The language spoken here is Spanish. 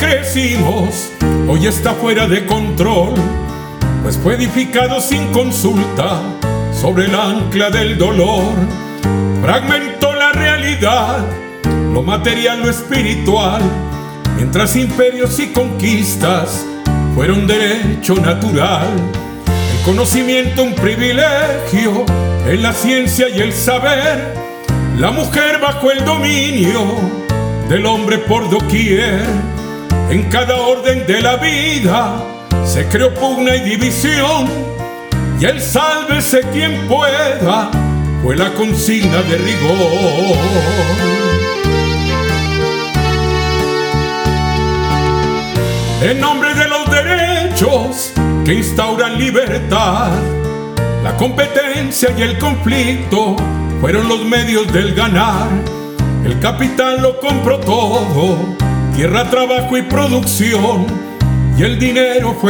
crecimos hoy está fuera de control, pues fue edificado sin consulta sobre el ancla del dolor. Fragmentó la realidad, lo material, lo espiritual, mientras imperios y conquistas fueron derecho natural. El conocimiento un privilegio, en la ciencia y el saber, la mujer bajo el dominio del hombre por doquier. En cada orden de la vida se creó pugna y división, y el sálvese quien pueda fue la consigna de rigor. En nombre de los derechos que instauran libertad, la competencia y el conflicto fueron los medios del ganar. El capital lo compró todo, tierra, trabajo y producción, y el dinero fue